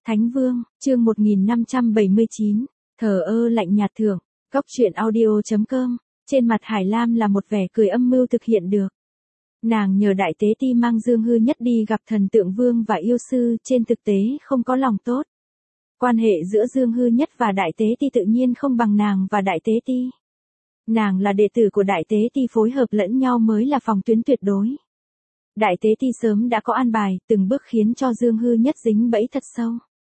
Thánh Vương, chương 1579, thờ ơ lạnh nhạt thưởng, Cóc truyện audio.com, trên mặt Hải Lam là một vẻ cười âm mưu thực hiện được. Nàng nhờ đại tế ti mang Dương Hư Nhất đi gặp thần tượng vương và yêu sư, trên thực tế không có lòng tốt. Quan hệ giữa Dương Hư Nhất và đại tế ti tự nhiên không bằng nàng và đại tế ti. Nàng là đệ tử của đại tế ti, phối hợp lẫn nhau mới là phòng tuyến tuyệt đối. Đại tế ti sớm đã có an bài, từng bước khiến cho Dương Hư Nhất dính bẫy thật sâu.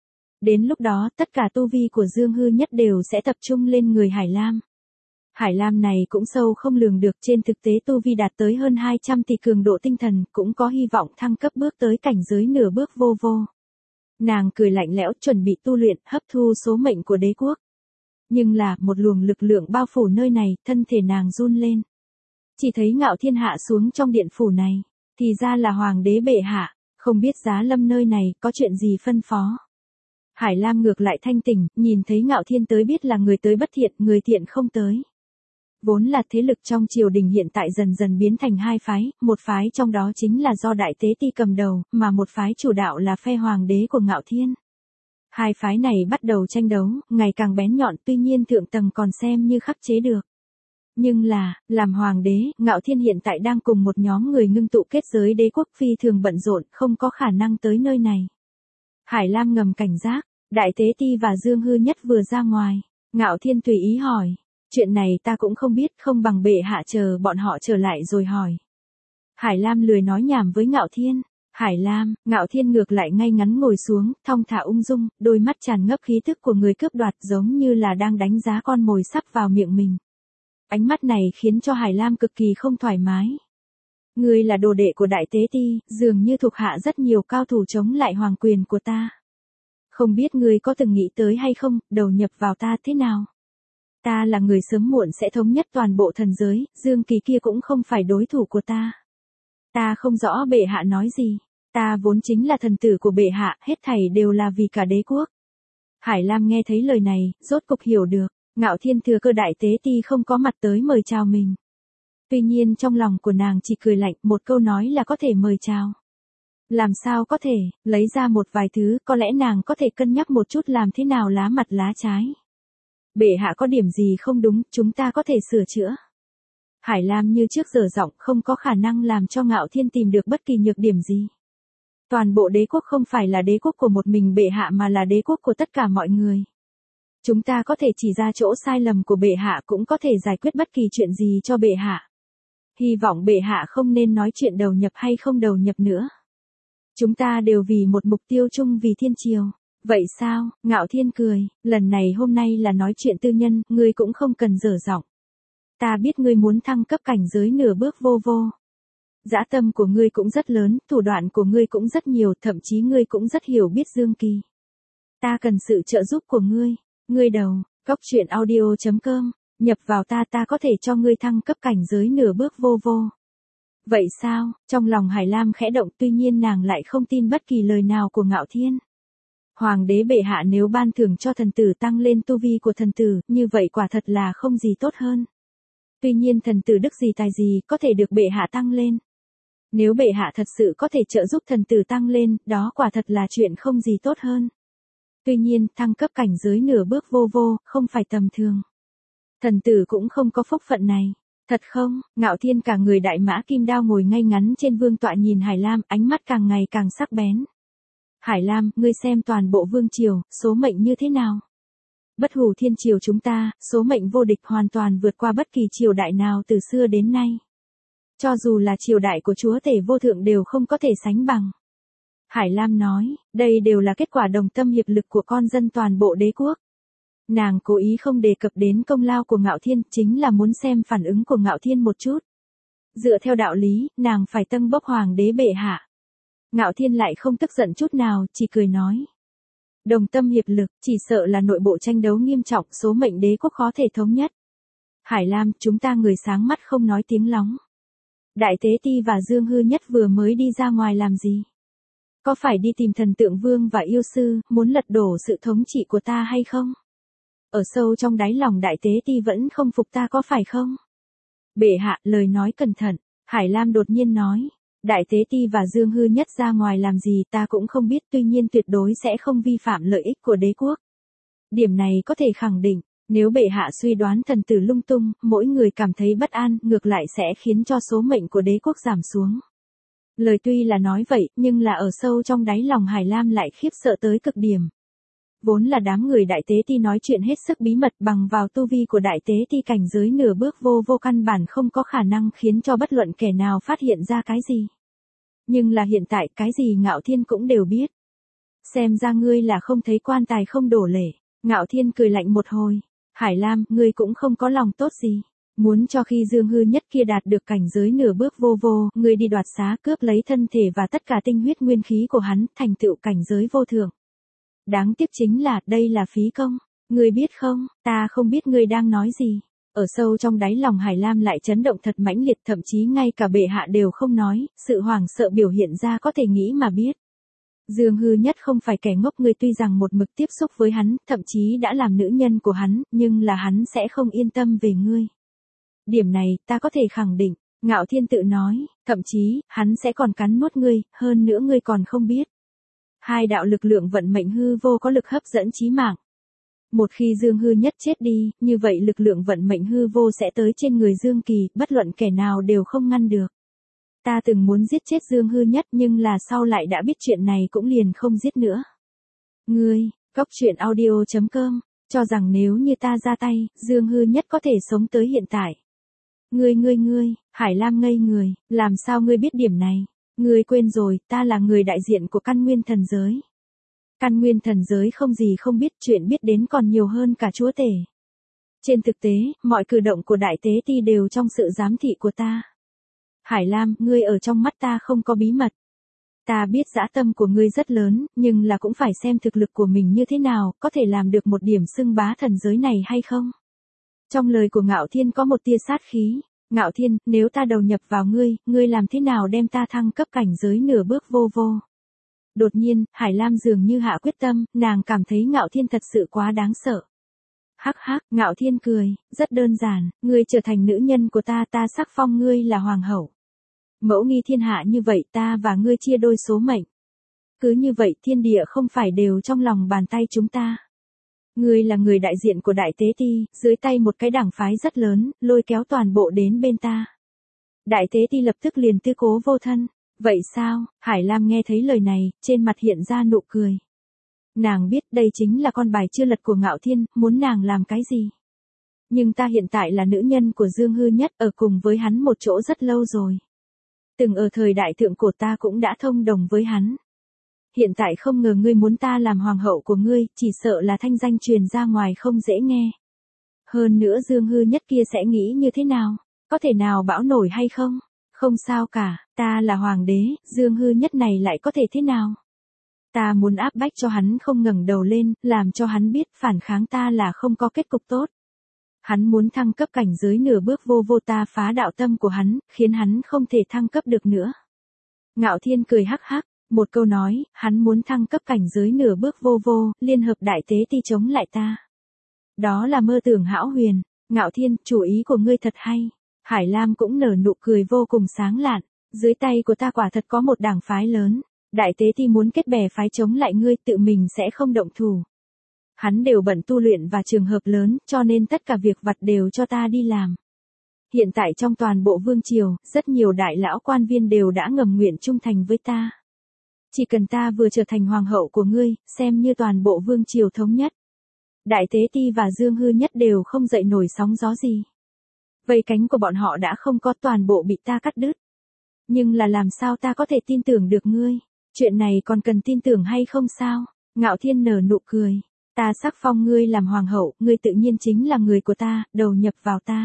Đến lúc đó, tất cả tu vi của Dương Hư Nhất đều sẽ tập trung lên người Hải Lam. Hải Lam này cũng sâu không lường được, trên thực tế tu vi đạt tới hơn 200 tỷ cường độ tinh thần, cũng có hy vọng thăng cấp bước tới cảnh giới nửa bước vô vô. Nàng cười lạnh lẽo chuẩn bị tu luyện, hấp thu số mệnh của đế quốc. Nhưng là, một luồng lực lượng bao phủ nơi này, thân thể nàng run lên. Chỉ thấy Ngạo Thiên hạ xuống trong điện phủ này, thì ra là hoàng đế bệ hạ, không biết giá lâm nơi này, có chuyện gì phân phó. Hải Lam ngược lại thanh tỉnh, nhìn thấy Ngạo Thiên tới biết là người tới bất thiện, người thiện không tới. Vốn là thế lực trong triều đình hiện tại dần dần biến thành hai phái, một phái trong đó chính là do đại tế ti cầm đầu, mà một phái chủ đạo là phe hoàng đế của Ngạo Thiên. Hai phái này bắt đầu tranh đấu, ngày càng bén nhọn, tuy nhiên thượng tầng còn xem như khắc chế được. Nhưng là, làm hoàng đế, Ngạo Thiên hiện tại đang cùng một nhóm người ngưng tụ kết giới đế quốc phi thường bận rộn, không có khả năng tới nơi này. Hải Lam ngầm cảnh giác, đại tế ti và Dương Hư Nhất vừa ra ngoài. Ngạo Thiên tùy ý hỏi, chuyện này ta cũng không biết, không bằng bệ hạ chờ bọn họ trở lại rồi hỏi. Hải Lam lười nói nhảm với Ngạo Thiên. Hải Lam, Ngạo Thiên ngược lại ngay ngắn ngồi xuống, thong thả ung dung, đôi mắt tràn ngập khí thức của người cướp đoạt, giống như là đang đánh giá con mồi sắp vào miệng mình. Ánh mắt này khiến cho Hải Lam cực kỳ không thoải mái. Ngươi là đồ đệ của đại tế ti, dường như thuộc hạ rất nhiều cao thủ chống lại hoàng quyền của ta. Không biết ngươi có từng nghĩ tới hay không, đầu nhập vào ta thế nào? Ta là người sớm muộn sẽ thống nhất toàn bộ thần giới, Dương Kỳ kia cũng không phải đối thủ của ta. Ta không rõ bệ hạ nói gì. Ta vốn chính là thần tử của bệ hạ, hết thảy đều là vì cả đế quốc. Hải Lam nghe thấy lời này, rốt cục hiểu được. Ngạo Thiên thừa cơ đại tế ti không có mặt tới mời chào mình. Tuy nhiên trong lòng của nàng chỉ cười lạnh, một câu nói là có thể mời chào. Làm sao có thể, lấy ra một vài thứ, có lẽ nàng có thể cân nhắc một chút làm thế nào lá mặt lá trái. Bệ hạ có điểm gì không đúng, chúng ta có thể sửa chữa. Hải Lam như trước dở giọng, không có khả năng làm cho Ngạo Thiên tìm được bất kỳ nhược điểm gì. Toàn bộ đế quốc không phải là đế quốc của một mình bệ hạ mà là đế quốc của tất cả mọi người. Chúng ta có thể chỉ ra chỗ sai lầm của bệ hạ, cũng có thể giải quyết bất kỳ chuyện gì cho bệ hạ. Hy vọng bệ hạ không nên nói chuyện đầu nhập hay không đầu nhập nữa. Chúng ta đều vì một mục tiêu chung, vì thiên triều. Vậy sao? Ngạo Thiên cười, lần này hôm nay là nói chuyện tư nhân, ngươi cũng không cần dở giọng. Ta biết ngươi muốn thăng cấp cảnh giới nửa bước vô vô. Dã tâm của ngươi cũng rất lớn, thủ đoạn của ngươi cũng rất nhiều, thậm chí ngươi cũng rất hiểu biết Dương Kỳ. Ta cần sự trợ giúp của ngươi. Ngươi đầu, Cóc truyện audio.com, nhập vào ta có thể cho ngươi thăng cấp cảnh giới nửa bước vô vô. Vậy sao? Trong lòng Hải Lam khẽ động, tuy nhiên nàng lại không tin bất kỳ lời nào của Ngạo Thiên. Hoàng đế bệ hạ nếu ban thưởng cho thần tử tăng lên tu vi của thần tử, như vậy quả thật là không gì tốt hơn. Tuy nhiên thần tử đức gì tài gì, có thể được bệ hạ tăng lên. Nếu bệ hạ thật sự có thể trợ giúp thần tử tăng lên, đó quả thật là chuyện không gì tốt hơn. Tuy nhiên, thăng cấp cảnh giới nửa bước vô vô, không phải tầm thường. Thần tử cũng không có phúc phận này. Thật không? Ngạo Thiên cả người đại mã kim đao ngồi ngay ngắn trên vương tọa nhìn Hải Lam, ánh mắt càng ngày càng sắc bén. Hải Lam, ngươi xem toàn bộ vương triều, số mệnh như thế nào? Bất hủ thiên triều chúng ta, số mệnh vô địch, hoàn toàn vượt qua bất kỳ triều đại nào từ xưa đến nay. Cho dù là triều đại của chúa tể vô thượng đều không có thể sánh bằng. Hải Lam nói, đây đều là kết quả đồng tâm hiệp lực của con dân toàn bộ đế quốc. Nàng cố ý không đề cập đến công lao của Ngạo Thiên, chính là muốn xem phản ứng của Ngạo Thiên một chút. Dựa theo đạo lý, nàng phải tâng bốc hoàng đế bệ hạ. Ngạo Thiên lại không tức giận chút nào, chỉ cười nói. Đồng tâm hiệp lực, chỉ sợ là nội bộ tranh đấu nghiêm trọng, số mệnh đế quốc khó thể thống nhất. Hải Lam, chúng ta người sáng mắt không nói tiếng lóng. Đại tế ti và Dương Hư Nhất vừa mới đi ra ngoài làm gì? Có phải đi tìm thần tượng vương và yêu sư, muốn lật đổ sự thống trị của ta hay không? Ở sâu trong đáy lòng đại tế ti vẫn không phục ta có phải không? Bệ hạ, lời nói cẩn thận. Hải Lam đột nhiên nói. Đại Tế Ti và Dương Hư Nhất ra ngoài làm gì ta cũng không biết, tuy nhiên tuyệt đối sẽ không vi phạm lợi ích của đế quốc. Điểm này có thể khẳng định, nếu bệ hạ suy đoán thần tử lung tung, mỗi người cảm thấy bất an, ngược lại sẽ khiến cho số mệnh của đế quốc giảm xuống. Lời tuy là nói vậy, nhưng là ở sâu trong đáy lòng Hải Lam lại khiếp sợ tới cực điểm. Vốn là đám người Đại Tế Ti nói chuyện hết sức bí mật, bằng vào tu vi của Đại Tế Ti cảnh giới nửa bước vô căn bản không có khả năng khiến cho bất luận kẻ nào phát hiện ra cái gì. Nhưng là hiện tại cái gì Ngạo Thiên cũng đều biết. Xem ra ngươi là không thấy quan tài không đổ lệ. Ngạo Thiên cười lạnh một hồi. Hải Lam, ngươi cũng không có lòng tốt gì. Muốn cho khi Dương Hư Nhất kia đạt được cảnh giới nửa bước vô, ngươi đi đoạt xá cướp lấy thân thể và tất cả tinh huyết nguyên khí của hắn, thành tựu cảnh giới vô thượng. Đáng tiếc chính là, đây là phí công. Ngươi biết không, ta không biết ngươi đang nói gì. Ở sâu trong đáy lòng Hải Lam lại chấn động thật mãnh liệt, thậm chí ngay cả bệ hạ đều không nói, sự hoảng sợ biểu hiện ra có thể nghĩ mà biết. Dương Hư Nhất không phải kẻ ngốc, người tuy rằng một mực tiếp xúc với hắn, thậm chí đã làm nữ nhân của hắn, nhưng là hắn sẽ không yên tâm về ngươi. Điểm này, ta có thể khẳng định, Ngạo Thiên tự nói, thậm chí, hắn sẽ còn cắn nuốt ngươi, hơn nữa ngươi còn không biết. Hai đạo lực lượng vận mệnh hư vô có lực hấp dẫn chí mạng. Một khi Dương Hư Nhất chết đi, như vậy lực lượng vận mệnh hư vô sẽ tới trên người Dương Kỳ, bất luận kẻ nào đều không ngăn được. Ta từng muốn giết chết Dương Hư Nhất nhưng là sau lại đã biết chuyện này cũng liền không giết nữa. Ngươi, Goctruyện.audio.com, cho rằng nếu như ta ra tay, Dương Hư Nhất có thể sống tới hiện tại. Ngươi, Hải Lam ngây người, làm sao ngươi biết điểm này? Ngươi quên rồi, ta là người đại diện của căn nguyên thần giới. Căn nguyên thần giới không gì không biết, chuyện biết đến còn nhiều hơn cả chúa tể. Trên thực tế, mọi cử động của Đại Tế Ti đều trong sự giám thị của ta. Hải Lam, ngươi ở trong mắt ta không có bí mật. Ta biết dã tâm của ngươi rất lớn, nhưng là cũng phải xem thực lực của mình như thế nào, có thể làm được một điểm xưng bá thần giới này hay không. Trong lời của Ngạo Thiên có một tia sát khí. Ngạo Thiên, nếu ta đầu nhập vào ngươi làm thế nào đem ta thăng cấp cảnh giới nửa bước vô. Đột nhiên, Hải Lam dường như hạ quyết tâm, nàng cảm thấy Ngạo Thiên thật sự quá đáng sợ. Hắc, Ngạo Thiên cười, rất đơn giản, ngươi trở thành nữ nhân của ta sắc phong ngươi là hoàng hậu. Mẫu nghi thiên hạ như vậy, ta và ngươi chia đôi số mệnh. Cứ như vậy thiên địa không phải đều trong lòng bàn tay chúng ta. Ngươi là người đại diện của Đại Tế Ti, dưới tay một cái đảng phái rất lớn, lôi kéo toàn bộ đến bên ta. Đại Tế Ti lập tức liền tư cố vô thân. Vậy sao? Hải Lam nghe thấy lời này, trên mặt hiện ra nụ cười. Nàng biết đây chính là con bài chưa lật của Ngạo Thiên, muốn nàng làm cái gì. Nhưng ta hiện tại là nữ nhân của Dương Hư Nhất, ở cùng với hắn một chỗ rất lâu rồi. Từng ở thời đại thượng cổ ta cũng đã thông đồng với hắn. Hiện tại không ngờ ngươi muốn ta làm hoàng hậu của ngươi, chỉ sợ là thanh danh truyền ra ngoài không dễ nghe. Hơn nữa Dương Hư Nhất kia sẽ nghĩ như thế nào? Có thể nào bão nổi hay không? Không sao cả, ta là hoàng đế, Dương Hư Nhất này lại có thể thế nào? Ta muốn áp bách cho hắn không ngẩng đầu lên, làm cho hắn biết phản kháng ta là không có kết cục tốt. Hắn muốn thăng cấp cảnh giới nửa bước vô ta phá đạo tâm của hắn, khiến hắn không thể thăng cấp được nữa. Ngạo Thiên cười hắc, một câu nói, hắn muốn thăng cấp cảnh giới nửa bước vô, liên hợp Đại Tế Ti chống lại ta. Đó là mơ tưởng hão huyền. Ngạo Thiên, chủ ý của ngươi thật hay. Hải Lam cũng nở nụ cười vô cùng sáng lạn. Dưới tay của ta quả thật có một đảng phái lớn. Đại Tế Ti muốn kết bè phái chống lại ngươi, tự mình sẽ không động thủ. Hắn đều bận tu luyện và trường hợp lớn, cho nên tất cả việc vặt đều cho ta đi làm. Hiện tại trong toàn bộ vương triều, rất nhiều đại lão quan viên đều đã ngầm nguyện trung thành với ta. Chỉ cần ta vừa trở thành hoàng hậu của ngươi, xem như toàn bộ vương triều thống nhất. Đại Tế Ti và Dương Hư Nhất đều không dậy nổi sóng gió gì. Vây cánh của bọn họ đã không có, toàn bộ bị ta cắt đứt. Nhưng là làm sao ta có thể tin tưởng được ngươi? Chuyện này còn cần tin tưởng hay không sao? Ngạo Thiên nở nụ cười. Ta sắc phong ngươi làm hoàng hậu, ngươi tự nhiên chính là người của ta, đầu nhập vào ta.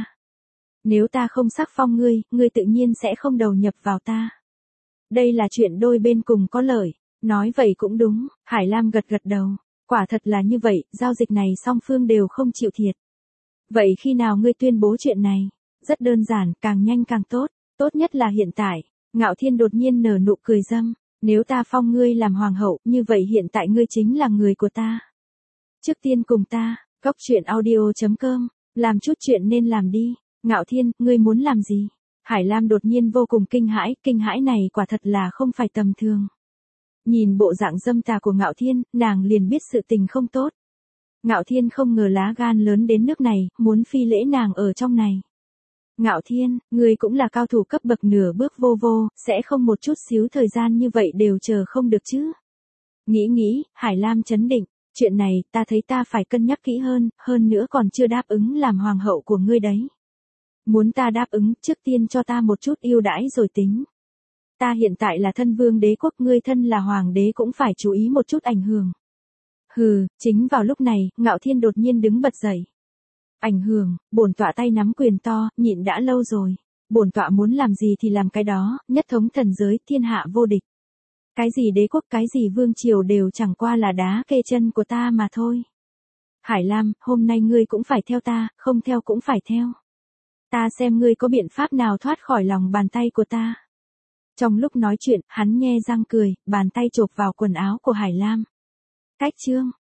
Nếu ta không sắc phong ngươi, ngươi tự nhiên sẽ không đầu nhập vào ta. Đây là chuyện đôi bên cùng có lợi. Nói vậy cũng đúng, Hải Lam gật đầu. Quả thật là như vậy, giao dịch này song phương đều không chịu thiệt. Vậy khi nào ngươi tuyên bố chuyện này? Rất đơn giản, càng nhanh càng tốt. Tốt nhất là hiện tại. Ngạo Thiên đột nhiên nở nụ cười râm. Nếu ta phong ngươi làm hoàng hậu, như vậy hiện tại ngươi chính là người của ta. Trước tiên cùng ta, Goctruyện.audio.com, làm chút chuyện nên làm đi. Ngạo Thiên, ngươi muốn làm gì? Hải Lam đột nhiên vô cùng kinh hãi này quả thật là không phải tầm thường. Nhìn bộ dạng dâm tà của Ngạo Thiên, nàng liền biết sự tình không tốt. Ngạo Thiên không ngờ lá gan lớn đến nước này, muốn phi lễ nàng ở trong này. Ngạo Thiên, ngươi cũng là cao thủ cấp bậc nửa bước vô, sẽ không một chút xíu thời gian như vậy đều chờ không được chứ. Nghĩ, Hải Lam chấn định, chuyện này ta thấy ta phải cân nhắc kỹ hơn nữa còn chưa đáp ứng làm hoàng hậu của ngươi đấy. Muốn ta đáp ứng, trước tiên cho ta một chút ưu đãi rồi tính. Ta hiện tại là thân vương đế quốc, ngươi thân là hoàng đế cũng phải chú ý một chút ảnh hưởng. Hừ, chính vào lúc này, Ngạo Thiên đột nhiên đứng bật dậy. Ảnh hưởng, bổn tọa tay nắm quyền to, nhịn đã lâu rồi. Bổn tọa muốn làm gì thì làm cái đó, nhất thống thần giới, thiên hạ vô địch. Cái gì đế quốc, cái gì vương triều đều chẳng qua là đá kê chân của ta mà thôi. Hải Lam, hôm nay ngươi cũng phải theo ta, không theo cũng phải theo. Ta xem ngươi có biện pháp nào thoát khỏi lòng bàn tay của ta. Trong lúc nói chuyện, hắn nhe răng cười, bàn tay chộp vào quần áo của Hải Lam. Cách chương